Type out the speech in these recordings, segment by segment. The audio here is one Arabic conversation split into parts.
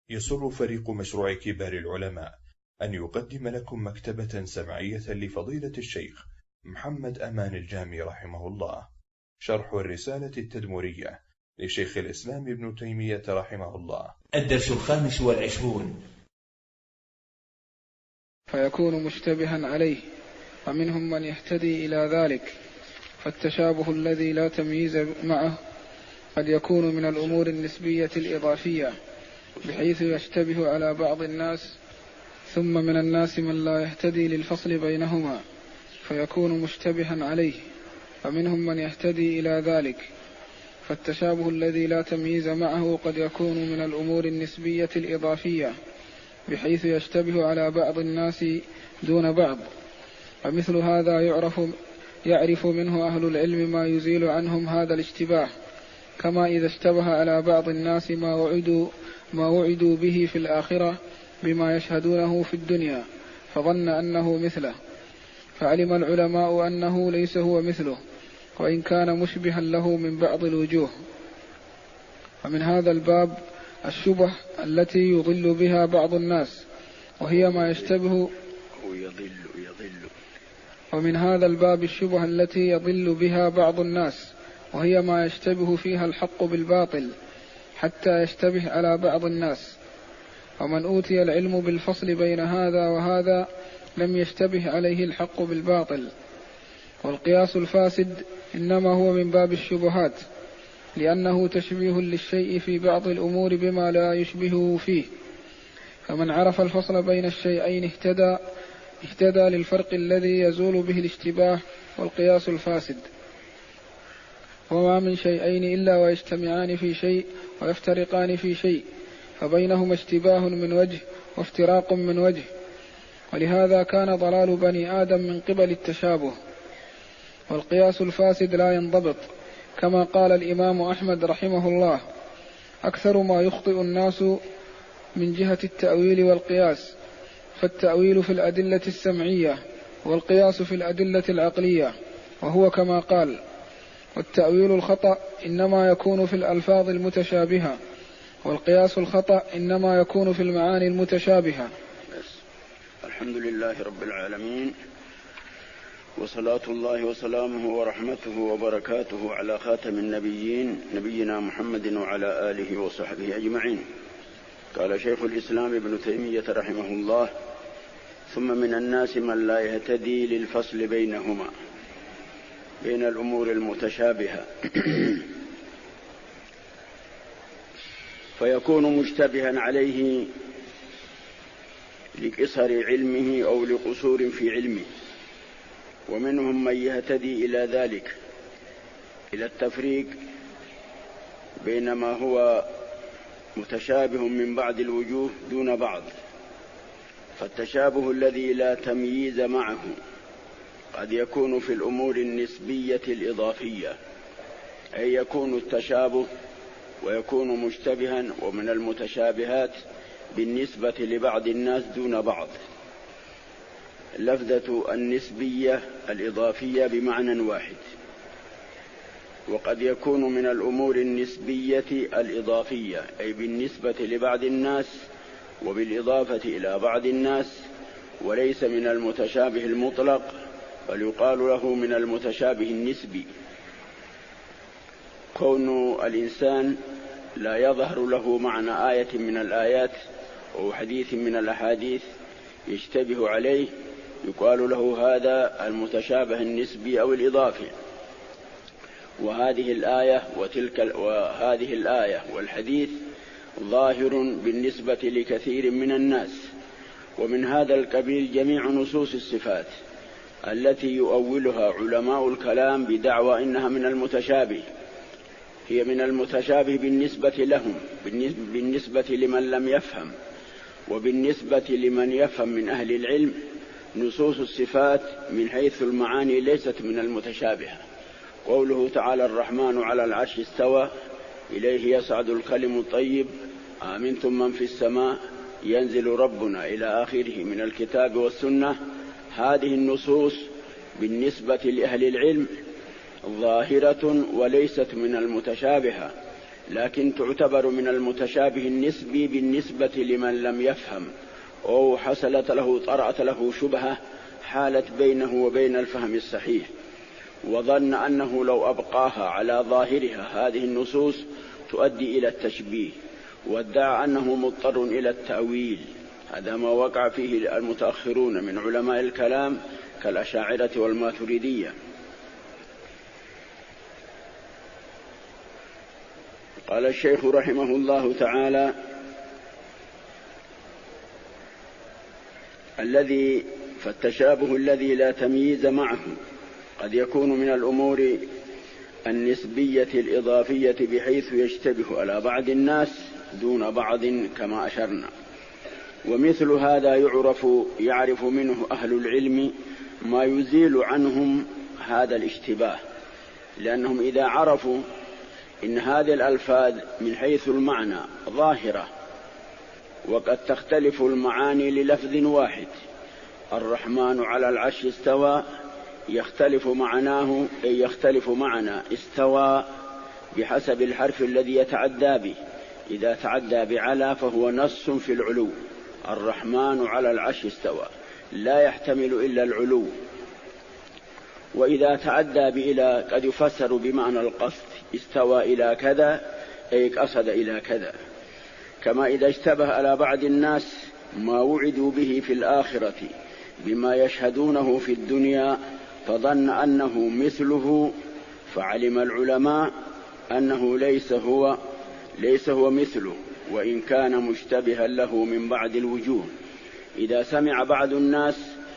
يسر فريق مشروع كبار العلماء أن يقدم لكم مكتبة سمعية لفضيلة الشيخ محمد أمان الجامي رحمه الله، شرح الرسالة التدمرية لشيخ الإسلام ابن تيمية رحمه الله. الدرس 25. فيكون مشتبها عليه، ومنهم من يهتدي إلى ذلك. فالتشابه الذي لا تمييز معه قد يكون من الأمور النسبية الإضافية، بحيث يشتبه على بعض الناس، ثم من الناس من لا يهتدي للفصل بينهما فيكون مشتبها عليه، ومنهم من يهتدي إلى ذلك. فالتشابه الذي لا تمييز معه قد يكون من الأمور النسبية الإضافية، بحيث يشتبه على بعض الناس دون بعض، ومثل هذا يعرف منه أهل العلم ما يزيل عنهم هذا الاشتباه، كما إذا اشتبه على بعض الناس ما وعدوا به في الآخرة بما يشهدونه في الدنيا فظن أنه مثله، فعلم العلماء أنه ليس هو مثله، وإن كان مشبها له من بعض الوجوه. ومن هذا الباب الشبه التي يضل بها بعض الناس، وهي ما يشتبه ومن هذا الباب الشبه التي يضل بها بعض الناس، وهي ما يشتبه فيها الحق بالباطل حتى يشتبه على بعض الناس. ومن أوتي العلم بالفصل بين هذا وهذا لم يشتبه عليه الحق بالباطل. والقياس الفاسد إنما هو من باب الشبهات، لأنه تشبيه للشيء في بعض الأمور بما لا يشبهه فيه. فمن عرف الفصل بين الشيئين اهتدى للفرق الذي يزول به الاشتباه والقياس الفاسد. وما من شيئين إلا ويجتمعان في شيء ويفترقان في شيء، فبينهما اشتباه من وجه وافتراق من وجه. ولهذا كان ضلال بني آدم من قبل التشابه. والقياس الفاسد لا ينضبط، كما قال الإمام أحمد رحمه الله: أكثر ما يخطئ الناس من جهة التأويل والقياس، فالتأويل في الأدلة السمعية والقياس في الأدلة العقلية. وهو كما قال: والتأويل الخطأ إنما يكون في الألفاظ المتشابهة، والقياس الخطأ إنما يكون في المعاني المتشابهة. الحمد لله رب العالمين، وصلاة الله وسلامه ورحمته وبركاته على خاتم النبيين نبينا محمد وعلى آله وصحبه أجمعين. قال شيخ الإسلام ابن تيمية رحمه الله: ثم من الناس من لا يهتدي للفصل بينهما، بين الأمور المتشابهة، فيكون مشتبها عليه لقصر علمه أو لقصور في علمه. ومنهم من يهتدي إلى ذلك، إلى التفريق بين ما هو متشابه من بعض الوجوه دون بعض. فالتشابه الذي لا تمييز معه قد يكون في الأمور النسبية الإضافية، أي يكون التشابه ويكون مشتبها ومن المتشابهات بالنسبة لبعض الناس دون بعض. لفظة النسبية الإضافية بمعنى واحد. وقد يكون من الأمور النسبية الإضافية، أي بالنسبة لبعض الناس وبالإضافة إلى بعض الناس، وليس من المتشابه المطلق، بل يقال له من المتشابه النسبي. كون الإنسان لا يظهر له معنى آية من الآيات أو حديث من الأحاديث يشتبه عليه، يقال له هذا المتشابه النسبي أو الإضافي. وهذه الآية والحديث ظاهر بالنسبة لكثير من الناس. ومن هذا القبيل جميع نصوص الصفات التي يؤولها علماء الكلام بدعوى إنها من المتشابه، هي من المتشابه بالنسبة لهم، بالنسبة لمن لم يفهم. وبالنسبة لمن يفهم من أهل العلم نصوص الصفات من حيث المعاني ليست من المتشابهة. قوله تعالى: الرحمن على العرش استوى، إليه يصعد الكلم الطيب، آمنتم من في السماء ينزل ربنا، إلى آخره من الكتاب والسنة. هذه النصوص بالنسبة لأهل العلم ظاهرة وليست من المتشابهة، لكن تعتبر من المتشابه النسبي بالنسبة لمن لم يفهم أو طرأت له شبهة حالت بينه وبين الفهم الصحيح، وظن أنه لو أبقاها على ظاهرها هذه النصوص تؤدي إلى التشبيه، وادعى أنه مضطر إلى التأويل. هذا ما وقع فيه المتأخرون من علماء الكلام كالأشاعرة والماتريدية. قال الشيخ رحمه الله تعالى: فالتشابه الذي لا تمييز معه قد يكون من الأمور النسبية الإضافية بحيث يشتبه على بعض الناس دون بعض كما أشرنا، ومثل هذا يعرف منه أهل العلم ما يزيل عنهم هذا الاشتباه، لأنهم إذا عرفوا إن هذه الألفاظ من حيث المعنى ظاهرة وقد تختلف المعاني للفظ واحد، الرحمن على العرش استوى، يختلف معنى استوى بحسب الحرف الذي يتعدى به. إذا تعدى بعلى فهو نص في العلو، الرحمن على العرش استوى لا يحتمل إلا العلو. وإذا تعدى بإلى قد يفسر بمعنى القصد، استوى إلى كذا أي قصد إلى كذا. كما إذا اشتبه على بعض الناس ما وعدوا به في الآخرة بما يشهدونه في الدنيا فظن أنه مثله، فعلم العلماء أنه ليس هو مثله، وإن كان مشتبها له من بعض الوجوه. إذا سمع بعض الناس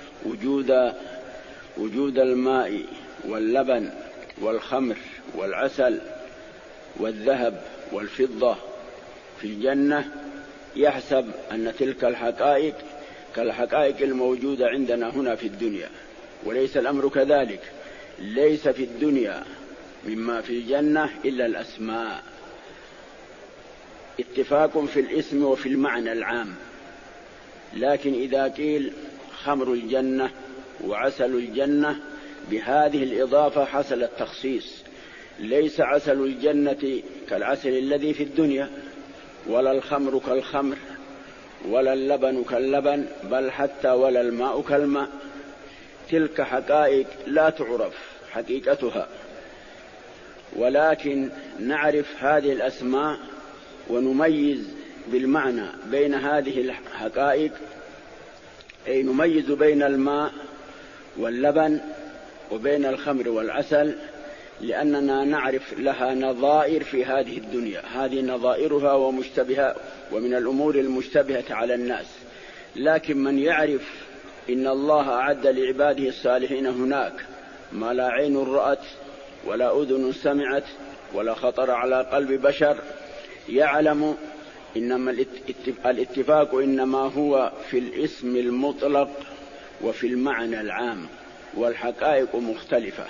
وجود الماء واللبن والخمر والعسل والذهب والفضة في الجنة يحسب أن تلك الحقائق كالحقائق الموجودة عندنا هنا في الدنيا، وليس الأمر كذلك. ليس في الدنيا مما في الجنة إلا الأسماء، اتفاق في الاسم وفي المعنى العام. لكن إذا قيل خمر الجنة وعسل الجنة بهذه الإضافة حصل التخصيص. ليس عسل الجنة كالعسل الذي في الدنيا، ولا الخمر كالخمر، ولا اللبن كاللبن، بل حتى ولا الماء كالماء. تلك حقائق لا تعرف حقيقتها، ولكن نعرف هذه الأسماء ونميز بالمعنى بين هذه الحقائق، أي نميز بين الماء واللبن وبين الخمر والعسل، لأننا نعرف لها نظائر في هذه الدنيا. هذه نظائرها ومشتبهة ومن الأمور المشتبهة على الناس. لكن من يعرف إن الله أعد لعباده الصالحين هناك ما لا عين رأت ولا أذن سمعت ولا خطر على قلب بشر، يعلم إنما الاتفاق إنما هو في الاسم المطلق وفي المعنى العام، والحقائق مختلفة.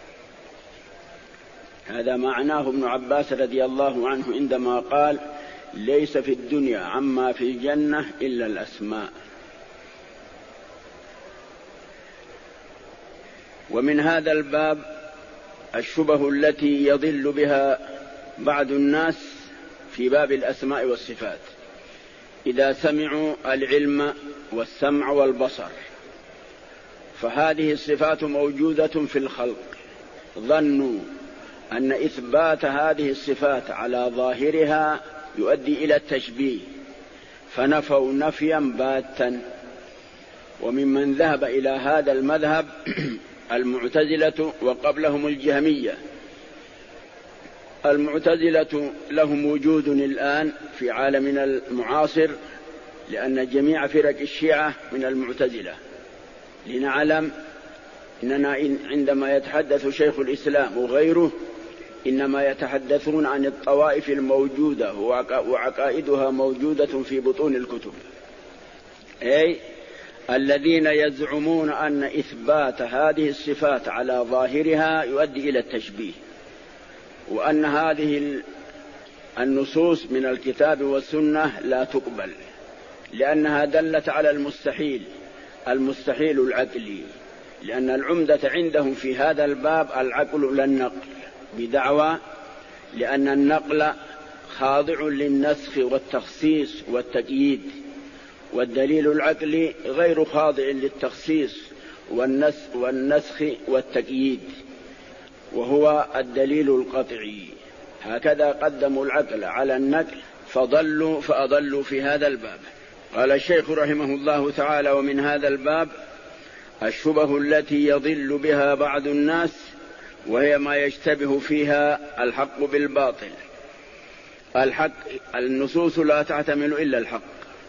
هذا معناه ابن عباس رضي الله عنه عندما قال: ليس في الدنيا عما في الجنة إلا الأسماء. ومن هذا الباب الشبه التي يضل بها بعض الناس في باب الأسماء والصفات. إذا سمعوا العلم والسمع والبصر، فهذه الصفات موجودة في الخلق، ظنوا أن إثبات هذه الصفات على ظاهرها يؤدي إلى التشبيه، فنفوا نفيا باتا. وممن ذهب إلى هذا المذهب المعتزلة وقبلهم الجهمية. المعتزلة لهم وجود الآن في عالمنا المعاصر، لأن جميع فرق الشيعة من المعتزلة. لنعلم إننا عندما يتحدث شيخ الإسلام وغيره إنما يتحدثون عن الطوائف الموجودة وعقائدها موجودة في بطون الكتب، أي الذين يزعمون أن إثبات هذه الصفات على ظاهرها يؤدي إلى التشبيه، وأن هذه النصوص من الكتاب والسنة لا تقبل، لأنها دلت على المستحيل العقلي، لأن العمدة عندهم في هذا الباب العقل لا النقل، بدعوى لأن النقل خاضع للنسخ والتخصيص والتقييد، والدليل العقلي غير خاضع للتخصيص والنسخ والتقييد، وهو الدليل القطعي. هكذا قدموا العقل على النقل فأضلوا في هذا الباب. قال الشيخ رحمه الله تعالى: ومن هذا الباب الشبه التي يضل بها بعض الناس، وهي ما يشتبه فيها الحق بالباطل. النصوص لا تعتمل إلا الحق،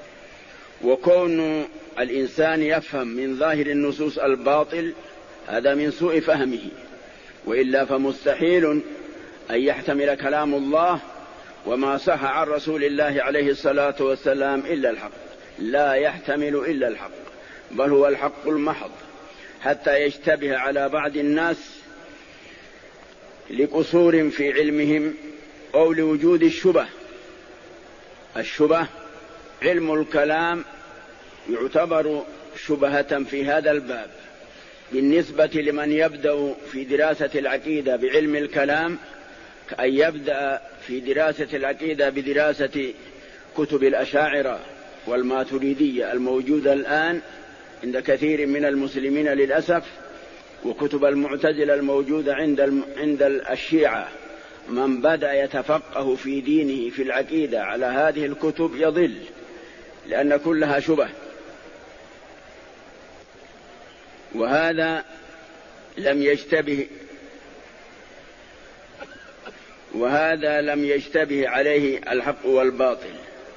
وكون الإنسان يفهم من ظاهر النصوص الباطل هذا من سوء فهمه، وإلا فمستحيل أن يحتمل كلام الله وما صح عن رسول الله عليه الصلاة والسلام إلا الحق، لا يحتمل إلا الحق، بل هو الحق المحض، حتى يشتبه على بعض الناس لقصور في علمهم أو لوجود الشبه. علم الكلام يعتبر شبهة في هذا الباب بالنسبة لمن يبدأ في دراسة العقيدة بعلم الكلام، كأن يبدأ في دراسة العقيدة بدراسة كتب الأشاعرة والماتريدية الموجودة الآن عند كثير من المسلمين للأسف، وكتب المعتزلة الموجودة عند الشيعة. من بدأ يتفقه في دينه في العقيدة على هذه الكتب يضل، لأن كلها شبه. وهذا لم يشتبه عليه الحق والباطل.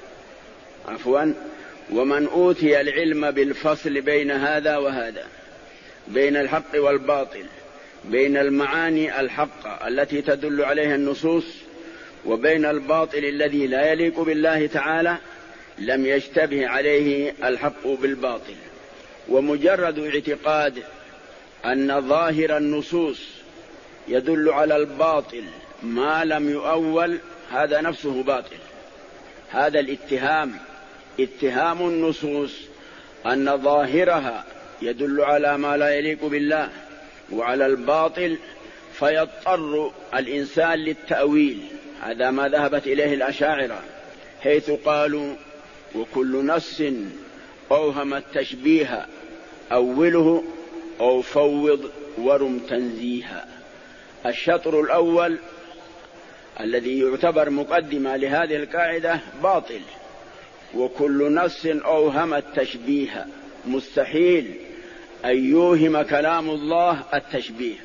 ومن أوتي العلم بالفصل بين هذا وهذا، بين الحق والباطل، بين المعاني الحقة التي تدل عليها النصوص وبين الباطل الذي لا يليق بالله تعالى، لم يشتبه عليه الحق بالباطل. ومجرد اعتقاد أن ظاهر النصوص يدل على الباطل ما لم يؤول، هذا نفسه باطل. هذا اتهام النصوص أن ظاهرها يدل على ما لا يليق بالله وعلى الباطل، فيضطر الإنسان للتأويل. هذا ما ذهبت إليه الأشاعرة، حيث قالوا: وكل نص أوهم التشبيه أوله أو فوض ورم تنزيها. الشطر الأول الذي يعتبر مقدمة لهذه القاعدة باطل. وكل نص أوهم التشبيه، مستحيل أن يوهم كلام الله التشبيه،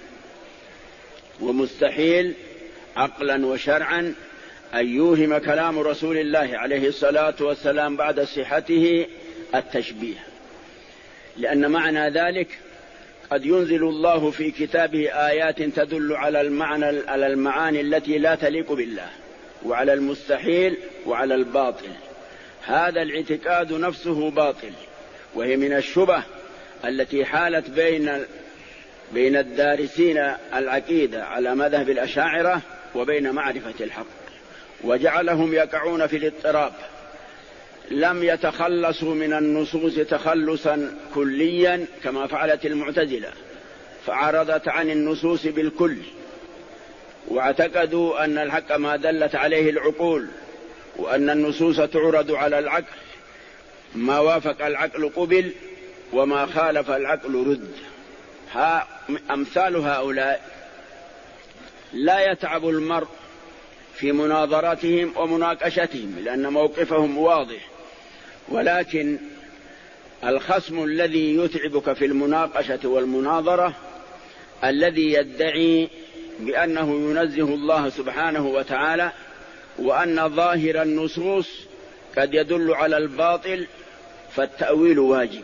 ومستحيل عقلا وشرعا أن يوهم كلام رسول الله عليه الصلاة والسلام بعد صحته التشبيه، لأن معنى ذلك قد ينزل الله في كتابه آيات تدل على المعاني التي لا تليق بالله، وعلى المستحيل وعلى الباطل. هذا الاعتقاد نفسه باطل، وهي من الشبه التي حالت بين الدارسين العقيدة على مذهب الأشاعرة وبين معرفة الحق، وجعلهم يقعون في الاضطراب. لم يتخلصوا من النصوص تخلصا كليا كما فعلت المعتزلة، فعرضت عن النصوص بالكل، واعتقدوا أن الحق ما دلت عليه العقول، وأن النصوص تعرض على العقل، ما وافق العقل قبل وما خالف العقل رد. أمثال هؤلاء لا يتعب المرء في مناظرتهم ومناقشتهم لأن موقفهم واضح، ولكن الخصم الذي يتعبك في المناقشة والمناظرة الذي يدعي بأنه ينزه الله سبحانه وتعالى، وأن ظاهر النصوص قد يدل على الباطل، فالتأويل واجب.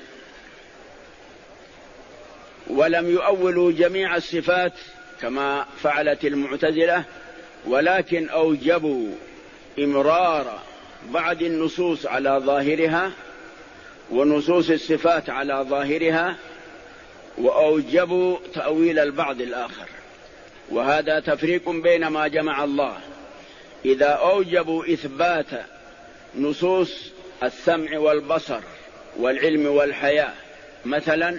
ولم يؤولوا جميع الصفات كما فعلت المعتزلة، ولكن أوجبوا إمرار بعض النصوص على ظاهرها ونصوص الصفات على ظاهرها، وأوجبوا تأويل البعض الآخر. وهذا تفريق بين ما جمع الله. إذا أوجبوا إثبات نصوص السمع والبصر والعلم والحياة مثلا،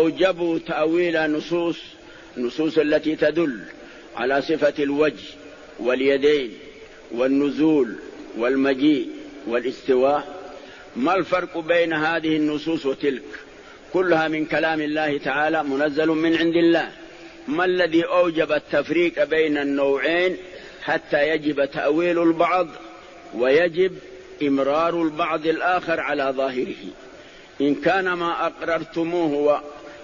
فأوجبوا تأويل نصوص التي تدل على صفة الوجه واليدين والنزول والمجيء والاستواء؟ ما الفرق بين هذه النصوص وتلك؟ كلها من كلام الله تعالى منزل من عند الله. ما الذي أوجب التفريق بين النوعين حتى يجب تأويل البعض ويجب إمرار البعض الآخر على ظاهره؟ إن كان ما أقررتموه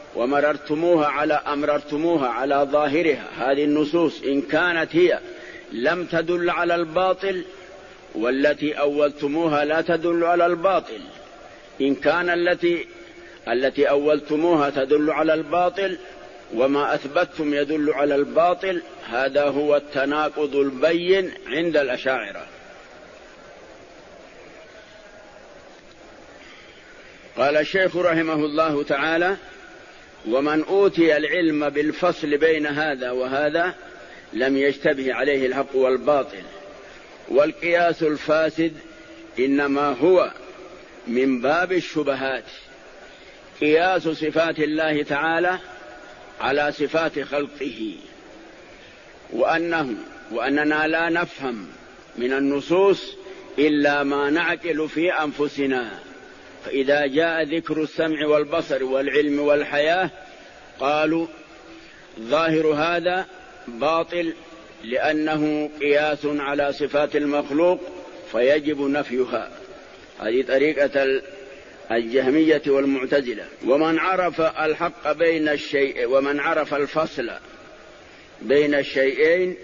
أمررتموها على ظاهرها، هذه النصوص إن كانت هي لم تدل على الباطل، والتي أولتموها لا تدل على الباطل. إن كان التي أولتموها تدل على الباطل وما أثبتتم يدل على الباطل، هذا هو التناقض البين عند الأشاعرة. قال الشيخ رحمه الله تعالى: ومن أوتي العلم بالفصل بين هذا وهذا لم يشتبه عليه الحق والباطل. والقياس الفاسد إنما هو من باب الشبهات، قياس صفات الله تعالى على صفات خلقه، وأننا لا نفهم من النصوص إلا ما نعقل في أنفسنا. فإذا جاء ذكر السمع والبصر والعلم والحياة قالوا ظاهر هذا باطل لأنه قياس على صفات المخلوق فيجب نفيها. هذه طريقة الجهمية والمعتزلة. ومن عرف الحق بين الشيء ومن عرف الفصل بين الشيئين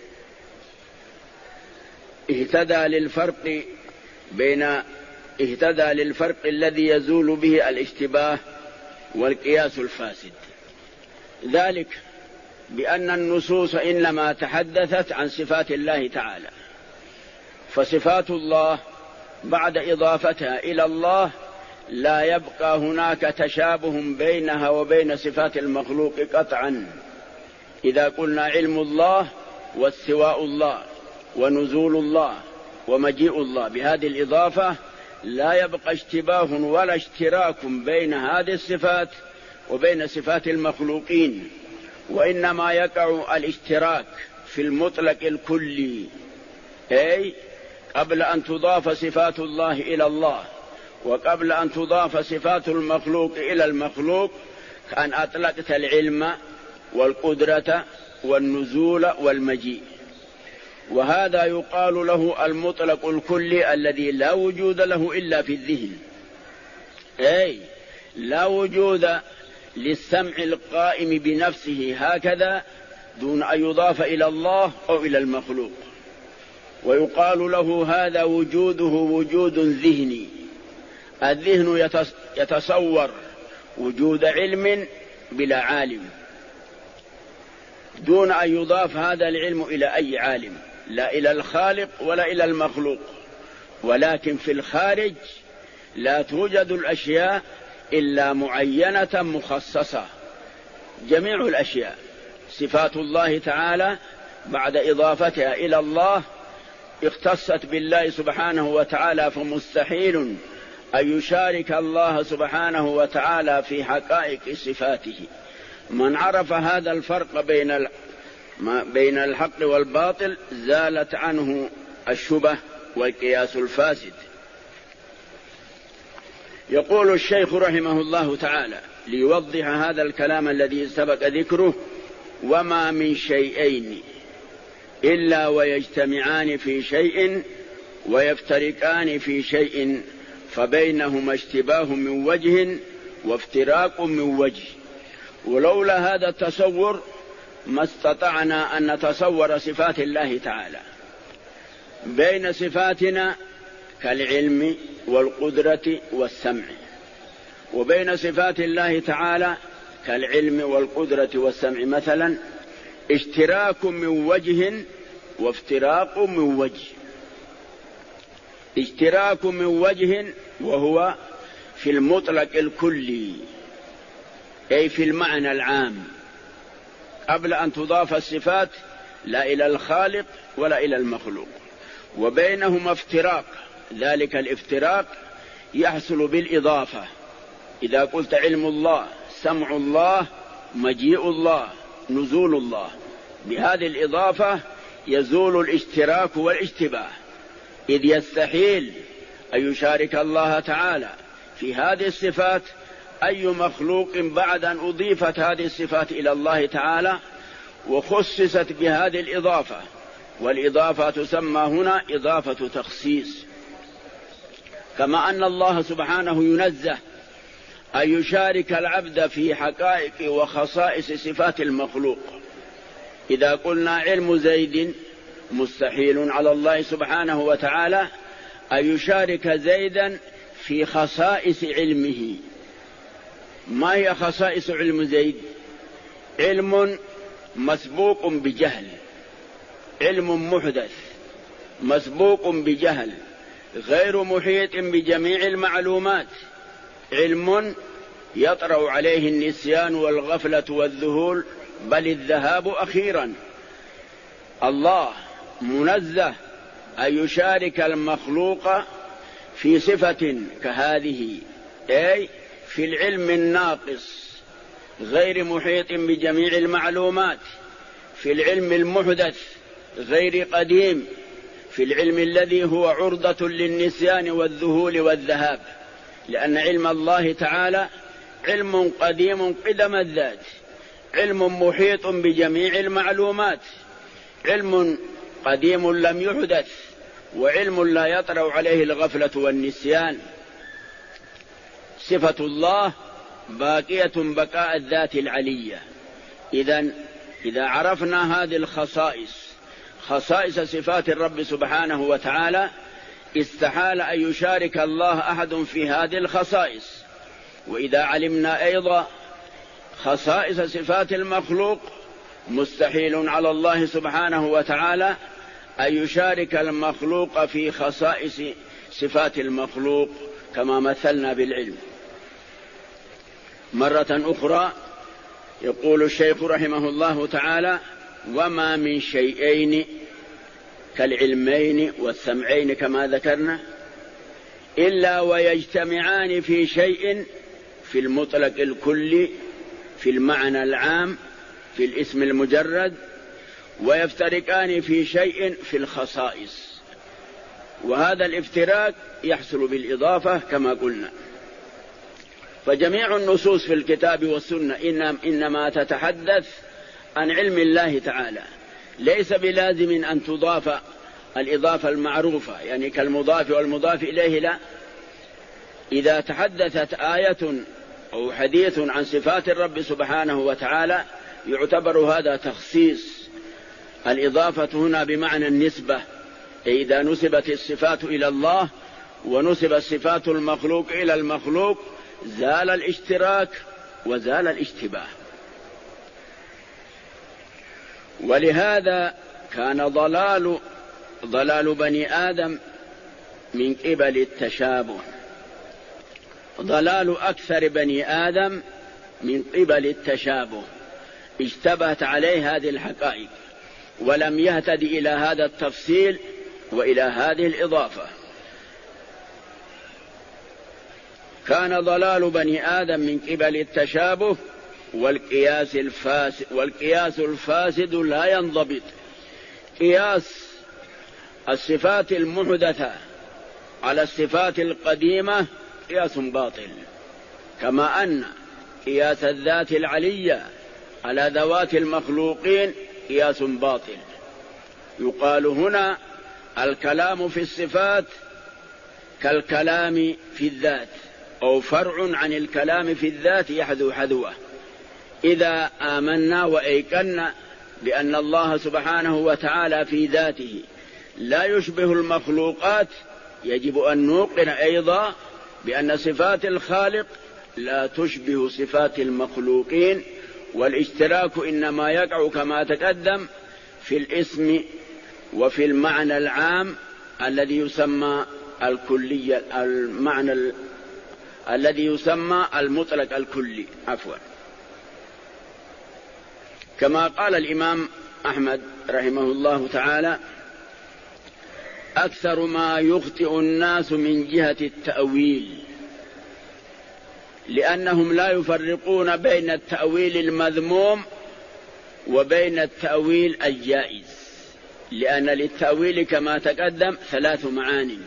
اهتدى للفرق الذي يزول به الاشتباه والقياس الفاسد. ذلك بأن النصوص إنما تحدثت عن صفات الله تعالى، فصفات الله بعد إضافتها إلى الله لا يبقى هناك تشابه بينها وبين صفات المخلوق قطعا. إذا قلنا علم الله واستواء الله ونزول الله ومجيء الله بهذه الإضافة لا يبقى اشتباه ولا اشتراك بين هذه الصفات وبين صفات المخلوقين، وإنما يقع الاشتراك في المطلق الكلي، أي قبل أن تضاف صفات الله إلى الله وقبل أن تضاف صفات المخلوق إلى المخلوق، كأن أطلقت العلم والقدرة والنزول والمجيء. وهذا يقال له المطلق الكلي الذي لا وجود له إلا في الذهن، أي لا وجود للسمع القائم بنفسه هكذا دون أن يضاف إلى الله أو إلى المخلوق. ويقال له هذا وجوده وجود ذهني، الذهن يتصور وجود علم بلا عالم دون أن يضاف هذا العلم إلى أي عالم، لا إلى الخالق ولا إلى المخلوق. ولكن في الخارج لا توجد الأشياء إلا معينة مخصصة. جميع الأشياء صفات الله تعالى بعد إضافتها إلى الله اختصت بالله سبحانه وتعالى، فمستحيل أن يشارك الله سبحانه وتعالى في حقائق صفاته. من عرف هذا الفرق بين الحق والباطل زالت عنه الشبه والقياس الفاسد. يقول الشيخ رحمه الله تعالى ليوضح هذا الكلام الذي سبق ذكره: وما من شيئين إلا ويجتمعان في شيء ويفترقان في شيء، فبينهما اشتباه من وجه وافتراق من وجه. ولولا هذا التصور ما استطعنا أن نتصور صفات الله تعالى. بين صفاتنا كالعلم والقدرة والسمع، وبين صفات الله تعالى كالعلم والقدرة والسمع مثلا اشتراك من وجه وافتراق من وجه. اشتراك من وجه وهو في المطلق الكلي، أي في المعنى العام، قبل أن تضاف الصفات لا إلى الخالق ولا إلى المخلوق. وبينهما افتراق، ذلك الافتراق يحصل بالإضافة. إذا قلت علم الله، سمع الله، مجيء الله، نزول الله، بهذه الإضافة يزول الاشتراك والاشتباه، إذ يستحيل أن يشارك الله تعالى في هذه الصفات أي مخلوق بعد أن أضيفت هذه الصفات إلى الله تعالى وخصصت بهذه الإضافة، والإضافة تسمى هنا إضافة تخصيص. كما أن الله سبحانه ينزه أن يشارك العبد في حقائق وخصائص صفات المخلوق. إذا قلنا علم زيد مستحيل على الله سبحانه وتعالى أن يشارك زيدا في خصائص علمه. ما هي خصائص علم زيد؟ علم مسبوق بجهل، علم محدث مسبوق بجهل غير محيط بجميع المعلومات، علم يطرأ عليه النسيان والغفلة والذهول بل الذهاب أخيرا. الله منزه أن يشارك المخلوق في صفة كهذه، أي في العلم الناقص غير محيط بجميع المعلومات، في العلم المحدث غير قديم، في العلم الذي هو عرضة للنسيان والذهول والذهاب، لأن علم الله تعالى علم قديم قدم الذات، علم محيط بجميع المعلومات، علم قديم لم يحدث، وعلم لا يطرأ عليه الغفلة والنسيان. صفة الله باقية بقاء الذات العلية. إذا عرفنا هذه الخصائص، خصائص صفات الرب سبحانه وتعالى، استحال أن يشارك الله أحد في هذه الخصائص. وإذا علمنا أيضا خصائص صفات المخلوق، مستحيل على الله سبحانه وتعالى أن يشارك المخلوق في خصائص صفات المخلوق كما مثلنا بالعلم. مرة أخرى يقول الشيخ رحمه الله تعالى: وما من شيئين كالعلمين والسمعين كما ذكرنا إلا ويجتمعان في شيء في المطلق الكلي، في المعنى العام، في الاسم المجرد، ويفترقان في شيء في الخصائص. وهذا الافتراق يحصل بالإضافة كما قلنا. فجميع النصوص في الكتاب والسنة إنما تتحدث عن علم الله تعالى، ليس بلازم أن تضاف الإضافة المعروفة، يعني كالمضاف والمضاف إليه، لا. إذا تحدثت آية أو حديث عن صفات الرب سبحانه وتعالى يعتبر هذا تخصيص. الإضافة هنا بمعنى النسبة، إذا نسبت الصفات إلى الله ونسب صفات المخلوق إلى المخلوق زال الاشتراك وزال الاشتباه. ولهذا كان ضلال بني آدم من قبل التشابه، ضلال أكثر بني آدم من قبل التشابه، اشتبهت عليه هذه الحقائق ولم يهتد إلى هذا التفصيل وإلى هذه الإضافة. كان ضلال بني آدم من قبل التشابه والقياس الفاسد لا ينضبط. قياس الصفات المحدثة على الصفات القديمة قياس باطل، كما أن قياس الذات العلية على ذوات المخلوقين قياس باطل. يقال هنا الكلام في الصفات كالكلام في الذات، أو فرع عن الكلام في الذات يحذو حذوه. إذا آمنا وأيقنا بأن الله سبحانه وتعالى في ذاته لا يشبه المخلوقات، يجب أن نوقن أيضا بأن صفات الخالق لا تشبه صفات المخلوقين، والاشتراك إنما يقع كما تقدم في الاسم وفي المعنى العام الذي يسمى الكلي، المعنى الذي يسمى المطلق الكلي، عفوا. كما قال الإمام أحمد رحمه الله تعالى: أكثر ما يخطئ الناس من جهة التأويل، لأنهم لا يفرقون بين التأويل المذموم وبين التأويل الجائز، لأن للتأويل كما تقدم 3 معاني.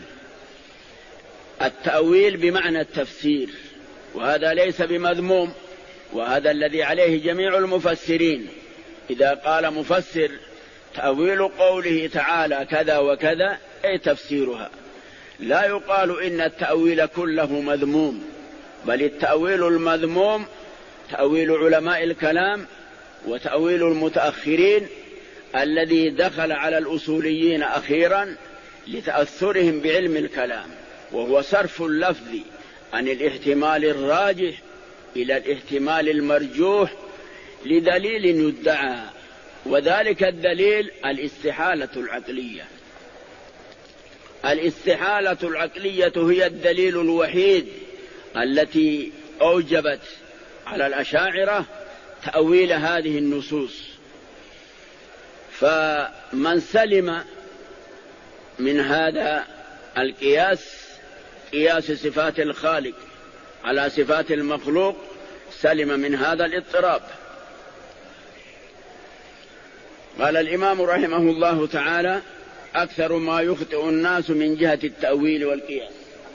التأويل بمعنى التفسير، وهذا ليس بمذموم، وهذا الذي عليه جميع المفسرين. إذا قال مفسر تأويل قوله تعالى كذا وكذا أي تفسيرها، لا يقال إن التأويل كله مذموم، بل التأويل المذموم تأويل علماء الكلام وتأويل المتأخرين الذي دخل على الأصوليين أخيرا لتأثرهم بعلم الكلام، وهو صرف اللفظ عن الاحتمال الراجح إلى الاحتمال المرجوح لدليل يدعى، وذلك الدليل الاستحالة العقلية. الاستحالة العقلية هي الدليل الوحيد التي أوجبت على الأشاعرة تأويل هذه النصوص. فمن سلم من هذا القياس، قياس صفات الخالق على صفات المخلوق، سلم من هذا الاضطراب. قال الإمام رحمه الله تعالى: أكثر ما يخطئ الناس من جهة التأويل والقياس.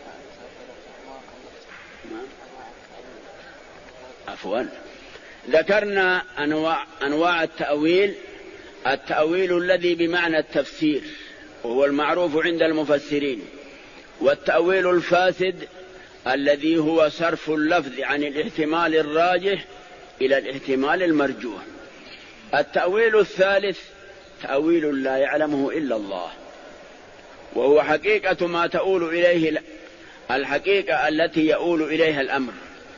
عفوا، ذكرنا أنواع التأويل. التأويل الذي بمعنى التفسير وهو المعروف عند المفسرين، والتأويل الفاسد الذي هو صرف اللفظ عن الاحتمال الراجح إلى الاحتمال المرجوح. التأويل الثالث تأويل لا يعلمه إلا الله، وهو حقيقة ما تؤول إليه، الحقيقة التي يؤول إليها الأمر،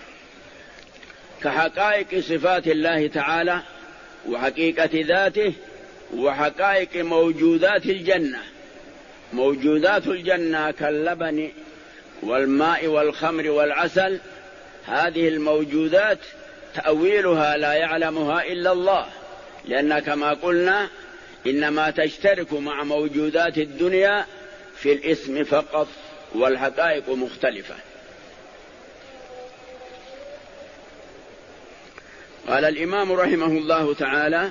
كحقائق صفات الله تعالى وحقيقة ذاته وحقائق موجودات الجنة. موجودات الجنة كاللبن والماء والخمر والعسل، هذه الموجودات تأويلها لا يعلمها إلا الله، لأن كما قلنا إنما تشترك مع موجودات الدنيا في الاسم فقط، والحقائق مختلفة. قال الإمام رحمه الله تعالى: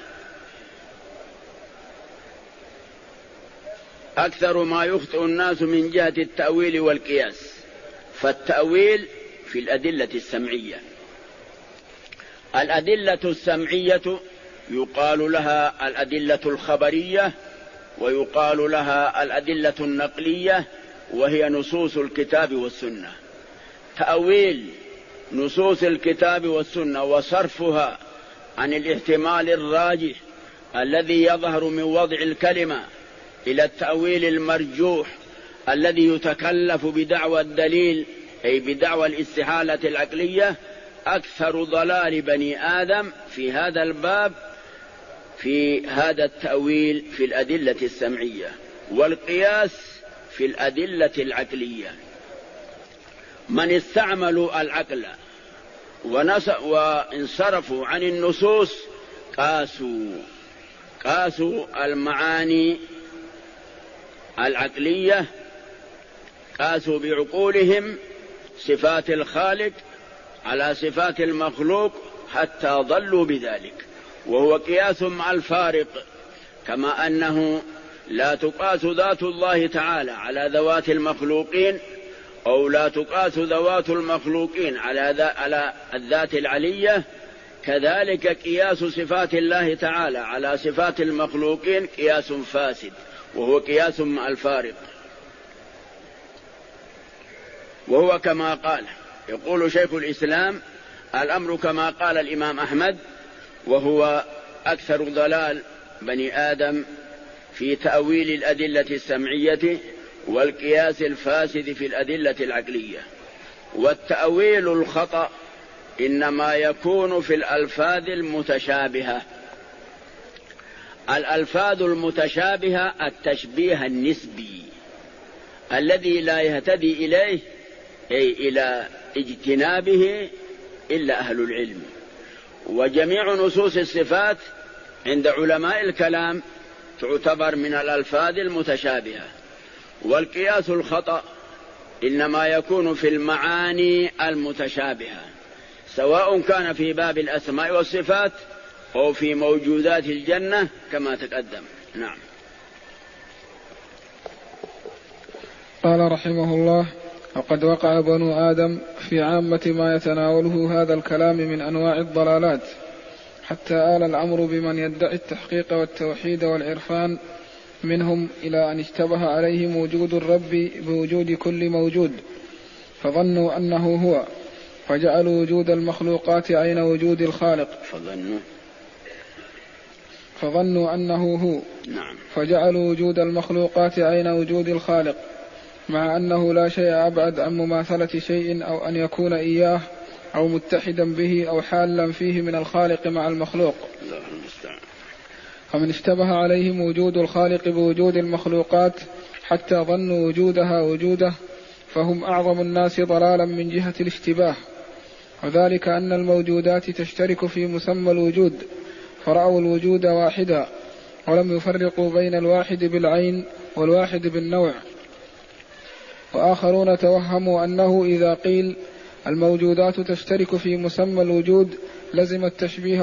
أكثر ما يخطئ الناس من جهة التأويل والقياس. فالتأويل في الأدلة السمعية. الأدلة السمعية يقال لها الأدلة الخبرية، ويقال لها الأدلة النقلية، وهي نصوص الكتاب والسنة. تأويل نصوص الكتاب والسنة وصرفها عن الاحتمال الراجح الذي يظهر من وضع الكلمة إلى التأويل المرجوح الذي يتكلف بدعوى الدليل، أي بدعوى الاستحالة العقلية، أكثر ضلال بني آدم في هذا الباب في هذا التأويل في الأدلة السمعية، والقياس في الأدلة العقلية. من استعملوا العقل وانصرفوا عن النصوص قاسوا المعاني العقلية، قاسوا بعقولهم صفات الخالق على صفات المخلوق حتى ضلوا بذلك، وهو قياس مع الفارق، كما أنه لا تقاس ذات الله تعالى على ذوات المخلوقين، أو لا تقاس ذوات المخلوقين على الذات العلية، كذلك قياس صفات الله تعالى على صفات المخلوقين قياس فاسد، وهو قياس مع الفارق. وهو كما قال، يقول شيخ الإسلام: الأمر كما قال الإمام أحمد، وهو أكثر ضلال بني آدم في تأويل الأدلة السمعية والقياس الفاسد في الأدلة العقلية. والتأويل الخطأ إنما يكون في الألفاظ المتشابهة. الألفاظ المتشابهة التشبيه النسبي الذي لا يهتدي إليه أي إلى اجتنابه إلا أهل العلم. وجميع نصوص الصفات عند علماء الكلام تعتبر من الألفاظ المتشابهة. والقياس الخطأ إنما يكون في المعاني المتشابهة، سواء كان في باب الأسماء والصفات أو في موجودات الجنة كما تقدم. نعم. قال رحمه الله: وقد وقع بنو آدم في عامة ما يتناوله هذا الكلام من أنواع الضلالات، حتى آل الأمر بمن يدعي التحقيق والتوحيد والعرفان منهم إلى أن اشتبه عليهم وجود الرب بوجود كل موجود، فظنوا أنه هو، فجعلوا وجود المخلوقات عين وجود الخالق. فظنوا أنه هو. نعم. فجعلوا وجود المخلوقات عين وجود الخالق، مع أنه لا شيء أبعد عن مماثلة شيء أو أن يكون إياه أو متحدا به أو حالا فيه من الخالق مع المخلوق. فمن اشتبه عليهم وجود الخالق بوجود المخلوقات حتى ظنوا وجودها وجوده، فهم أعظم الناس ضلالا من جهة الاشتباه، وذلك أن الموجودات تشترك في مسمى الوجود، فرأوا الوجود واحدا ولم يفرقوا بين الواحد بالعين والواحد بالنوع. وآخرون توهموا أنه إذا قيل الموجودات تشترك في مسمى الوجود لزم التشبيه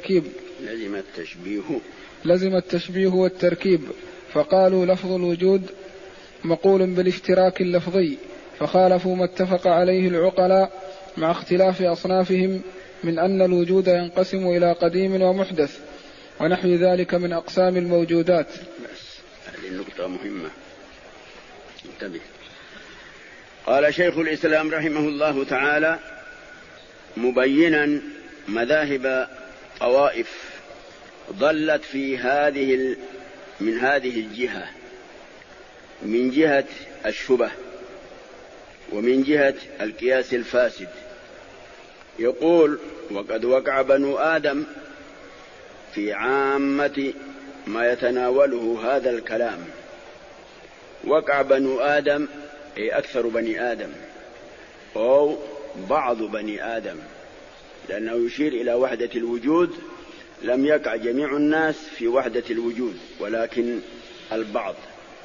والتركيب، فقالوا لفظ الوجود مقول بالاشتراك اللفظي، فخالفوا ما اتفق عليه العقلاء مع اختلاف أصنافهم من أن الوجود ينقسم إلى قديم ومحدث ونحو ذلك من أقسام الموجودات. هذه النقطة مهمة، انتبه. قال شيخ الإسلام رحمه الله تعالى مبينا مذاهب طوائف ضلت في من هذه الجهة، من جهة الشبه ومن جهة القياس الفاسد. يقول: وقد وقع بنو آدم في عامة ما يتناوله هذا الكلام. وقع بنو آدم أي أكثر بني آدم أو بعض بني آدم، لأنه يشير إلى وحدة الوجود. لم يقع جميع الناس في وحدة الوجود ولكن البعض.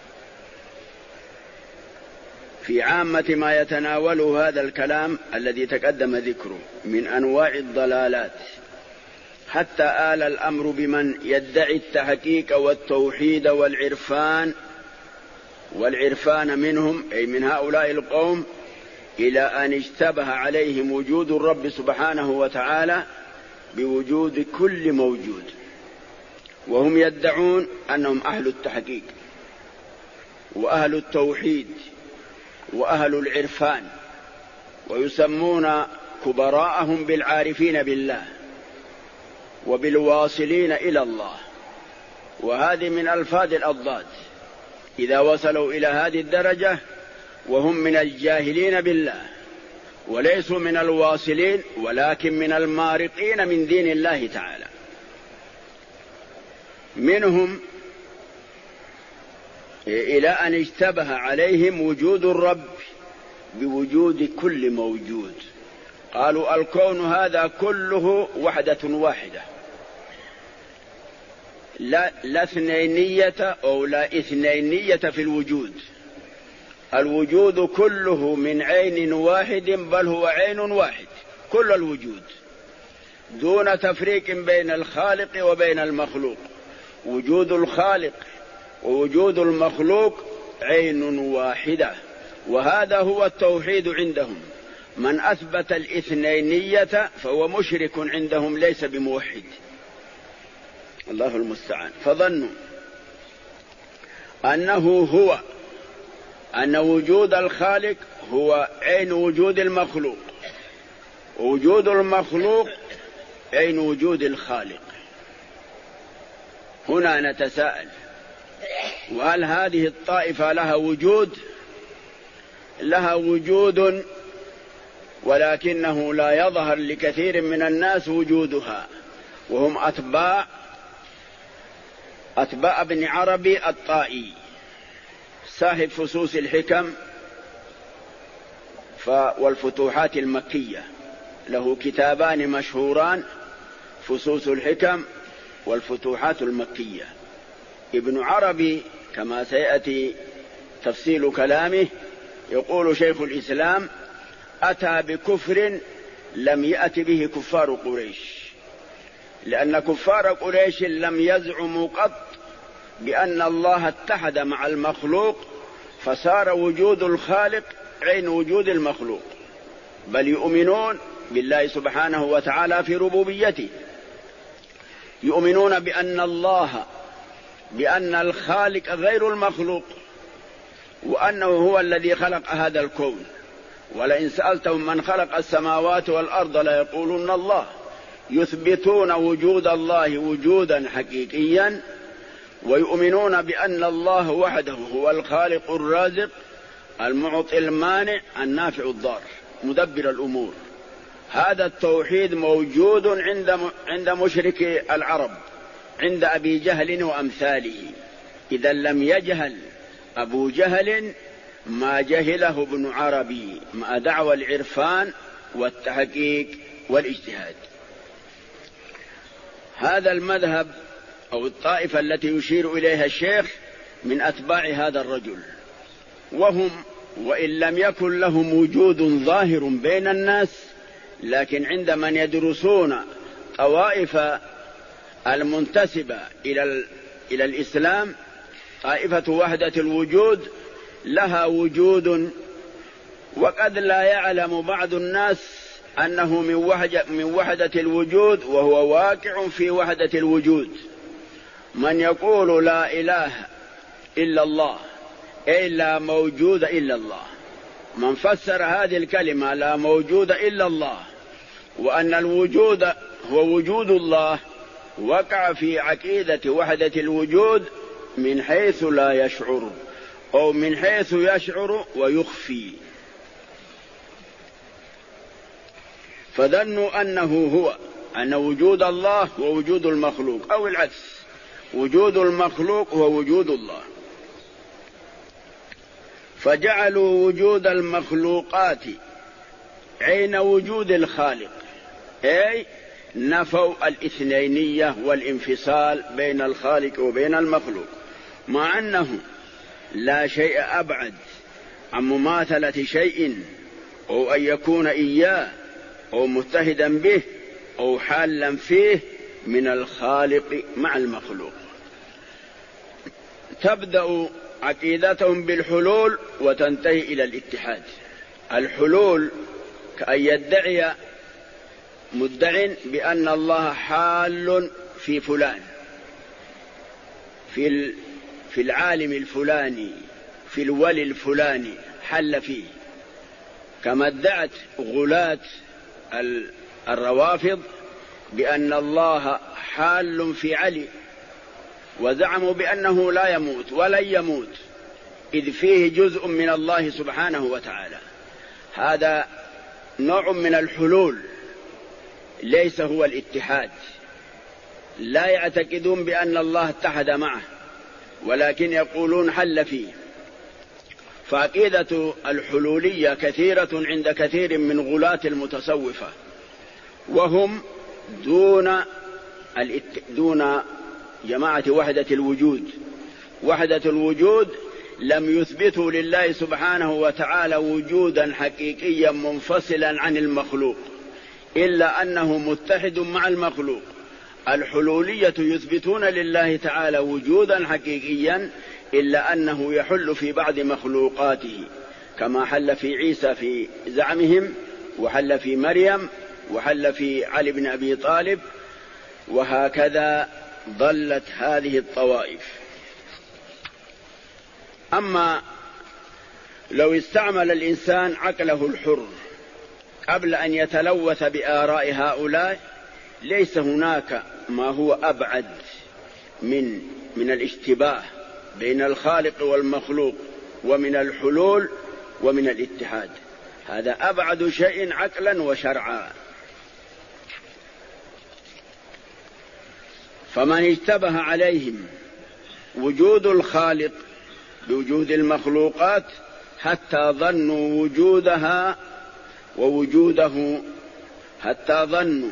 في عامة ما يتناوله هذا الكلام الذي تقدم ذكره من أنواع الضلالات، حتى آل الأمر بمن يدعي التحقيق والتوحيد والعرفان منهم، أي من هؤلاء القوم، إلى أن اشتبه عليهم وجود الرب سبحانه وتعالى بوجود كل موجود، وهم يدعون أنهم أهل التحقيق وأهل التوحيد وأهل العرفان، ويسمون كبراءهم بالعارفين بالله وبالواصلين إلى الله. وهذه من ألفاظ الأضداد إذا وصلوا إلى هذه الدرجة، وهم من الجاهلين بالله وليسوا من الواصلين ولكن من المارقين من دين الله تعالى. منهم إلى أن اشتبه عليهم وجود الرب بوجود كل موجود. قالوا الكون هذا كله وحدة واحدة، لا اثنينية أو لا اثنينية في الوجود. الوجود كله من عين واحد، بل هو عين واحد كل الوجود، دون تفريق بين الخالق وبين المخلوق. وجود الخالق ووجود المخلوق عين واحدة، وهذا هو التوحيد عندهم. من أثبت الاثنينية فهو مشرك عندهم، ليس بموحد. الله المستعان. فظنوا أن وجود الخالق هو عين وجود المخلوق، ووجود المخلوق عين وجود الخالق. هنا نتساءل: وهل هذه الطائفة لها وجود؟ لها وجود، ولكنه لا يظهر لكثير من الناس وجودها، وهم أتباع ابن عربي الطائي صاحب فصوص الحكم والفتوحات المكية. له كتابان مشهوران: فصوص الحكم والفتوحات المكية. ابن عربي كما سيأتي تفصيل كلامه يقول شيخ الإسلام: أتى بكفر لم يأت به كفار قريش، لأن كفار قريش لم يزعموا قط بأن الله اتحد مع المخلوق فصار وجود الخالق عين وجود المخلوق، بل يؤمنون بالله سبحانه وتعالى في ربوبيته، يؤمنون بأن الخالق غير المخلوق، وأنه هو الذي خلق هذا الكون. ولئن سألتهم من خلق السماوات والأرض ليقولون الله. يثبتون وجود الله وجودا حقيقيا، ويؤمنون بأن الله وحده هو الخالق الرازق المعطي المانع النافع الضار مدبر الأمور. هذا التوحيد موجود عند مشركي العرب، عند أبي جهل وأمثاله. إذا لم يجهل أبو جهل ما جهله ابن عربي مع دعوى العرفان والتحقيق والاجتهاد. هذا المذهب أو الطائفة التي يشير إليها الشيخ من أتباع هذا الرجل، وهم وإن لم يكن لهم وجود ظاهر بين الناس، لكن عند من يدرسون طوائف المنتسبة إلى الإسلام، طائفة وحدة الوجود لها وجود، وقد لا يعلم بعض الناس أنه من وحدة الوجود وهو واقع في وحدة الوجود. من يقول لا إله إلا الله أي لا موجود إلا الله، من فسر هذه الكلمة لا موجود إلا الله وأن الوجود هو وجود الله، وقع في عقيدة وحدة الوجود من حيث لا يشعر أو من حيث يشعر ويخفي. فظنوا أن وجود الله هو وجود المخلوق، أو العكس، وجود المخلوق هو وجود الله، فجعلوا وجود المخلوقات عين وجود الخالق، أي نفوا الاثنينية والانفصال بين الخالق وبين المخلوق، مع أنه لا شيء أبعد عن مماثلة شيء أو أن يكون إياه أو متحدا به أو حالا فيه من الخالق مع المخلوق. تبدأ عقيدتهم بالحلول وتنتهي إلى الاتحاد. الحلول كأن يدعي مدع بأن الله حال في فلان، في العالم الفلاني، في الولي الفلاني، حل فيه، كما ادعت غلاة الروافض بأن الله حال في علي، وزعموا بأنه لا يموت ولن يموت إذ فيه جزء من الله سبحانه وتعالى. هذا نوع من الحلول، ليس هو الاتحاد. لا يعتقدون بأن الله اتحد معه، ولكن يقولون حل فيه. فعقيدة الحلولية كثيرة عند كثير من غلاة المتصوفة، وهم دون جماعة وحدة الوجود. وحدة الوجود لم يثبتوا لله سبحانه وتعالى وجودا حقيقيا منفصلا عن المخلوق، إلا أنه متحد مع المخلوق. الحلولية يثبتون لله تعالى وجودا حقيقيا، إلا أنه يحل في بعض مخلوقاته، كما حل في عيسى في زعمهم، وحل في مريم، وحل في علي بن أبي طالب، وهكذا ضلت هذه الطوائف. أما لو استعمل الإنسان عقله الحر قبل أن يتلوث بآراء هؤلاء، ليس هناك ما هو أبعد من الاشتباه بين الخالق والمخلوق، ومن الحلول، ومن الاتحاد. هذا أبعد شيء عقلا وشرعا. فمن اشتبه عليهم وجود الخالق بوجود المخلوقات حتى ظنوا وجودها ووجوده، حتى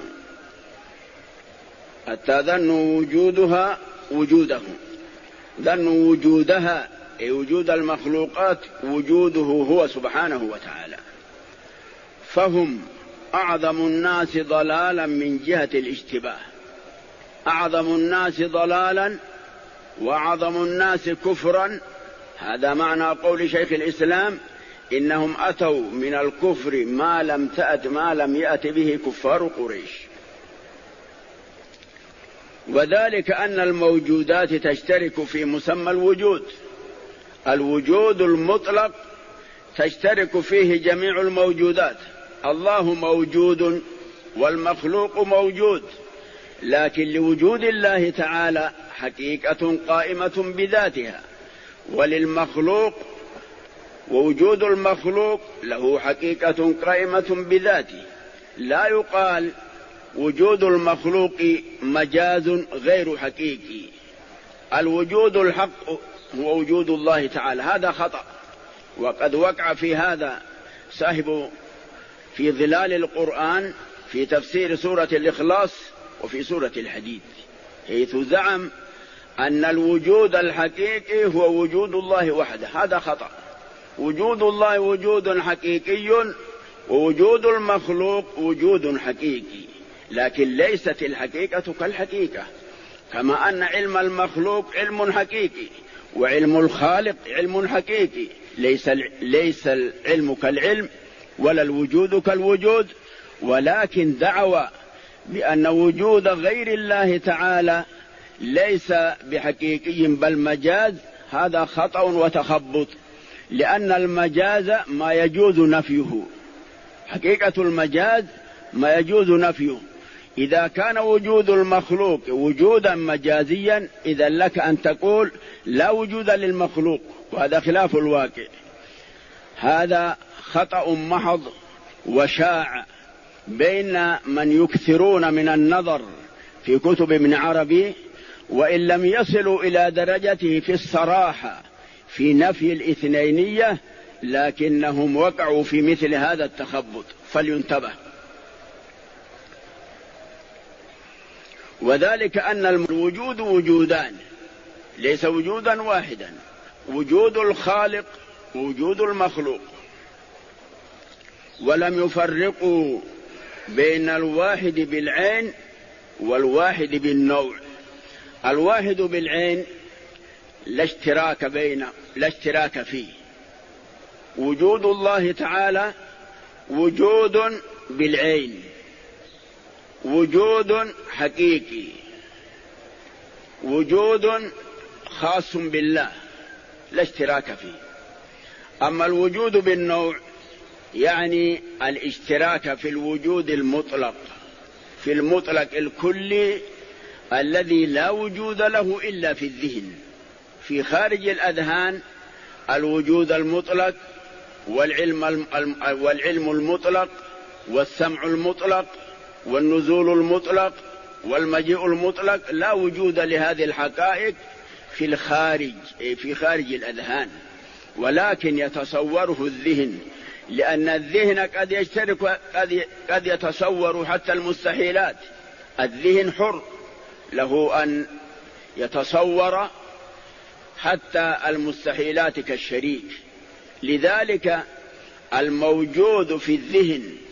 ظنوا وجودها وجوده، ظنوا وجودها أي وجود المخلوقات وجوده هو سبحانه وتعالى، فهم أعظم الناس ضلالا من جهة الاشتباه، أعظم الناس ضلالا وأعظم الناس كفرا هذا معنى قول شيخ الإسلام: إنهم أتوا من الكفر ما لم يأت به كفار قريش. وذلك أن الموجودات تشترك في مسمى الوجود. الوجود المطلق تشترك فيه جميع الموجودات. الله موجود والمخلوق موجود، لكن لوجود الله تعالى حقيقة قائمة بذاتها، وللمخلوق ووجود المخلوق له حقيقة قائمة بذاته. لا يقال وجود المخلوق مجاز غير حقيقي. الوجود الحق هو وجود الله تعالى، هذا خطأ. وقد وقع في هذا صاحب في ظلال القرآن في تفسير سورة الإخلاص وفي سورة الحديد، حيث زعم أن الوجود الحقيقي هو وجود الله وحده. هذا خطأ. وجود الله وجود حقيقي، ووجود المخلوق وجود حقيقي، لكن ليست الحقيقة كالحقيقة. كما أن علم المخلوق علم حقيقي وعلم الخالق علم حقيقي، ليس العلم كالعلم ولا الوجود كالوجود. ولكن دعوى بأن وجود غير الله تعالى ليس بحقيقي بل مجاز، هذا خطأ وتخبط، لأن المجاز ما يجوز نفيه. حقيقة المجاز ما يجوز نفيه. إذا كان وجود المخلوق وجودا مجازيا، إذا لك أن تقول لا وجود للمخلوق، وهذا خلاف الواقع. هذا خطأ محض وشاع بين من يكثرون من النظر في كتب ابن عربي، وإن لم يصلوا إلى درجته في الصراحة في نفي الاثنينية، لكنهم وقعوا في مثل هذا التخبط، فلينتبه. وذلك أن الوجود وجودان، ليس وجودا واحدا، وجود الخالق ووجود المخلوق، ولم يفرقوا بين الواحد بالعين والواحد بالنوع. الواحد بالعين لا اشتراك فيه. وجود الله تعالى وجود بالعين، وجود حقيقي، وجود خاص بالله لا اشتراك فيه. أما الوجود بالنوع يعني الاشتراك في الوجود المطلق، في المطلق الكلي الذي لا وجود له إلا في الذهن. في خارج الأذهان الوجود المطلق والعلم المطلق والسمع المطلق والنزول المطلق والمجيء المطلق، لا وجود لهذه الحقائق في الخارج، في خارج الأذهان، ولكن يتصوره الذهن، لأن الذهن قد يتصور حتى المستحيلات. الذهن حر، له أن يتصور حتى المستحيلات كالشريك. لذلك الموجود في الذهن